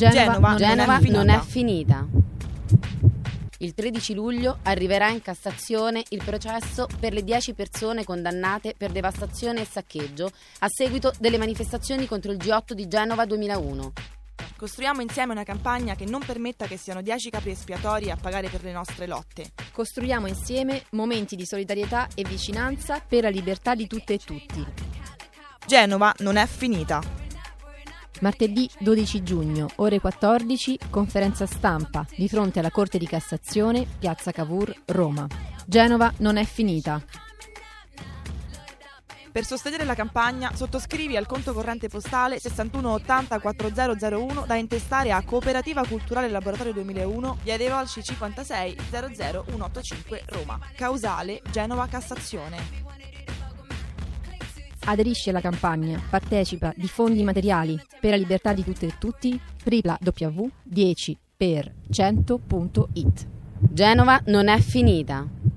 Genova non è finita. Il 13 luglio arriverà in Cassazione il processo per le 10 persone condannate per devastazione e saccheggio a seguito delle manifestazioni contro il G8 di Genova 2001. Costruiamo insieme una campagna che non permetta che siano 10 capri espiatori a pagare per le nostre lotte. Costruiamo insieme momenti di solidarietà e vicinanza per la libertà di tutte e tutti. Genova non è finita. Martedì 12 giugno, ore 14, conferenza stampa di fronte alla Corte di Cassazione, Piazza Cavour, Roma. Genova non è finita. Per sostenere la campagna sottoscrivi al conto corrente postale 6180 4001 da intestare a Cooperativa Culturale Laboratorio 2001, via dei Volsci 56 00185 Roma. Causale Genova Cassazione. Aderisci alla campagna, partecipa, diffondi materiali per la libertà di tutte e tutti, www.10per100.it. Genova non è finita.